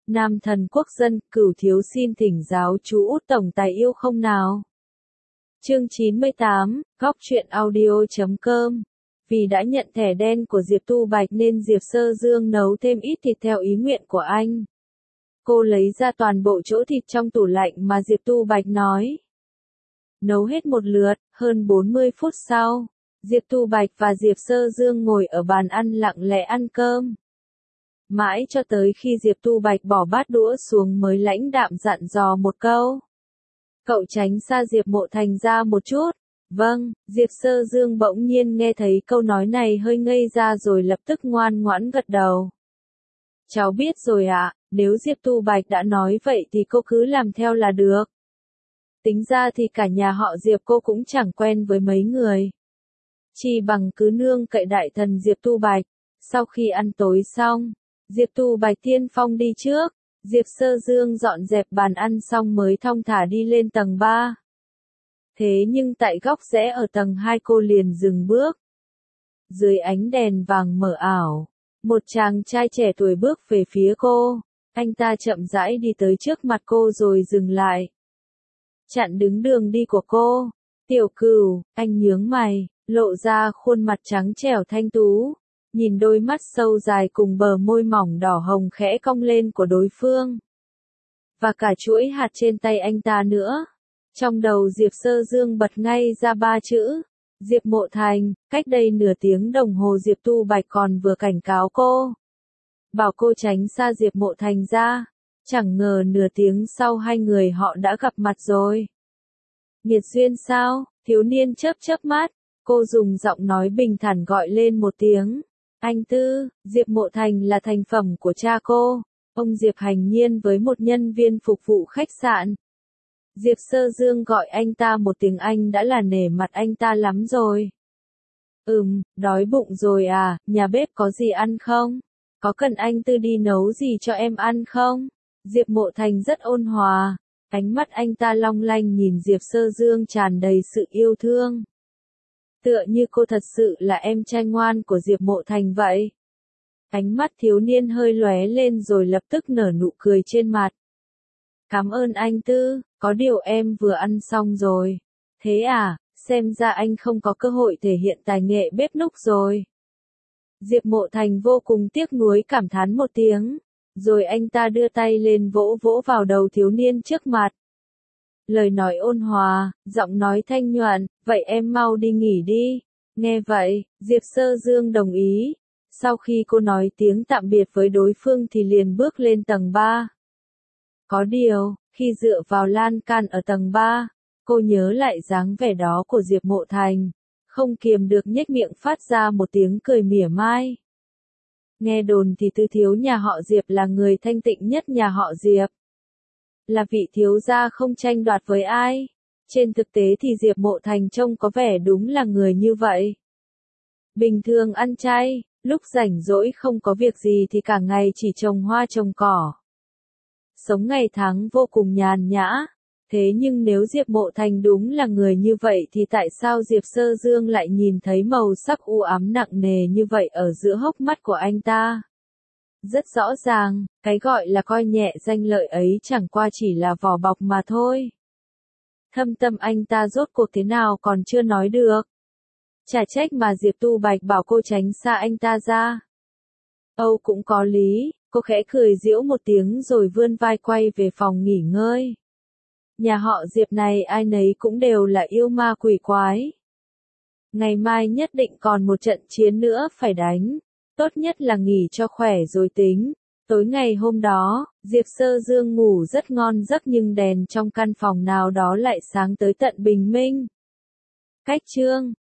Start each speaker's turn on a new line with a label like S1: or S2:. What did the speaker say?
S1: Nam thần quốc dân, Cửu thiếu xin thỉnh giáo chú Út tổng tài yêu không nào. Chương 98, góc truyện audio.com. Vì đã nhận thẻ đen của Diệp Tu Bạch nên Diệp Sơ Dương nấu thêm ít thịt theo ý nguyện của anh. Cô lấy ra toàn bộ chỗ thịt trong tủ lạnh mà Diệp Tu Bạch nói. Nấu hết một lượt, hơn 40 phút sau, Diệp Tu Bạch và Diệp Sơ Dương ngồi ở bàn ăn lặng lẽ ăn cơm. Mãi cho tới khi Diệp Tu Bạch bỏ bát đũa xuống mới lãnh đạm dặn dò một câu. Cậu tránh xa Diệp Mộ Thành ra một chút. Vâng, Diệp Sơ Dương bỗng nhiên nghe thấy câu nói này hơi ngây ra rồi lập tức ngoan ngoãn gật đầu. Cháu biết rồi ạ, nếu Diệp Tu Bạch đã nói vậy thì cô cứ làm theo là được. Tính ra thì cả nhà họ Diệp cô cũng chẳng quen với mấy người. Chỉ bằng cứ nương cậy đại thần Diệp Tu Bạch. Sau khi ăn tối xong, Diệp Tu Bạch tiên phong đi trước, Diệp Sơ Dương dọn dẹp bàn ăn xong mới thong thả đi lên tầng 3. Thế nhưng tại góc rẽ ở tầng 2 cô liền dừng bước. Dưới ánh đèn vàng mờ ảo, một chàng trai trẻ tuổi bước về phía cô, anh ta chậm rãi đi tới trước mặt cô rồi dừng lại. Chặn đứng đường đi của cô. Tiểu Cửu, anh nhướng mày, lộ ra khuôn mặt trắng trẻo thanh tú. Nhìn đôi mắt sâu dài cùng bờ môi mỏng đỏ hồng khẽ cong lên của đối phương. Và cả chuỗi hạt trên tay anh ta nữa. Trong đầu Diệp Sơ Dương bật ngay ra 3 chữ. Diệp Mộ Thành, cách đây nửa tiếng đồng hồ Diệp Tu Bạch còn vừa cảnh cáo cô. Bảo cô tránh xa Diệp Mộ Thành ra. Chẳng ngờ nửa tiếng sau hai người họ đã gặp mặt rồi. Nghiệt duyên sao? Thiếu niên chớp chớp mắt. Cô dùng giọng nói bình thản gọi lên một tiếng. Anh Tư, Diệp Mộ Thành là thành phẩm của cha cô. Ông Diệp Hành Nhiên với một nhân viên phục vụ khách sạn. Diệp Sơ Dương gọi anh ta một tiếng anh đã là nể mặt anh ta lắm rồi. Đói bụng rồi à, nhà bếp có gì ăn không? Có cần anh Tư đi nấu gì cho em ăn không? Diệp Mộ Thành rất ôn hòa. Ánh mắt anh ta long lanh nhìn Diệp Sơ Dương tràn đầy sự yêu thương. Tựa như cô thật sự là em trai ngoan của Diệp Mộ Thành vậy. Ánh mắt thiếu niên hơi lóe lên rồi lập tức nở nụ cười trên mặt. Cảm ơn anh Tư, có điều em vừa ăn xong rồi. Thế à, xem ra anh không có cơ hội thể hiện tài nghệ bếp núc rồi. Diệp Mộ Thành vô cùng tiếc nuối cảm thán một tiếng. Rồi anh ta đưa tay lên vỗ vỗ vào đầu thiếu niên trước mặt. Lời nói ôn hòa, giọng nói thanh nhuận, vậy em mau đi nghỉ đi. Nghe vậy, Diệp Sơ Dương đồng ý. Sau khi cô nói tiếng tạm biệt với đối phương thì liền bước lên tầng 3. Có điều, khi dựa vào lan can ở tầng 3, cô nhớ lại dáng vẻ đó của Diệp Mộ Thành. Không kiềm được nhếch miệng phát ra một tiếng cười mỉa mai. Nghe đồn thì Tư thiếu nhà họ Diệp là người thanh tịnh nhất nhà họ Diệp. Là vị thiếu gia không tranh đoạt với ai. Trên thực tế thì Diệp Mộ Thành trông có vẻ đúng là người như vậy. Bình thường ăn chay, lúc rảnh rỗi không có việc gì thì cả ngày chỉ trồng hoa trồng cỏ. Sống ngày tháng vô cùng nhàn nhã. Thế nhưng nếu Diệp Mộ Thành đúng là người như vậy thì tại sao Diệp Sơ Dương lại nhìn thấy màu sắc u ám nặng nề như vậy ở giữa hốc mắt của anh ta? Rất rõ ràng, cái gọi là coi nhẹ danh lợi ấy chẳng qua chỉ là vỏ bọc mà thôi. Thâm tâm anh ta rốt cuộc thế nào còn chưa nói được. Chả trách mà Diệp Tu Bạch bảo cô tránh xa anh ta ra. Âu cũng có lý, cô khẽ cười giễu một tiếng rồi vươn vai quay về phòng nghỉ ngơi. Nhà họ Diệp này ai nấy cũng đều là yêu ma quỷ quái. Ngày mai nhất định còn một trận chiến nữa phải đánh. Tốt nhất là nghỉ cho khỏe rồi tính. Tối ngày hôm đó, Diệp Sơ Dương ngủ rất ngon giấc nhưng đèn trong căn phòng nào đó lại sáng tới tận bình minh. Cách chương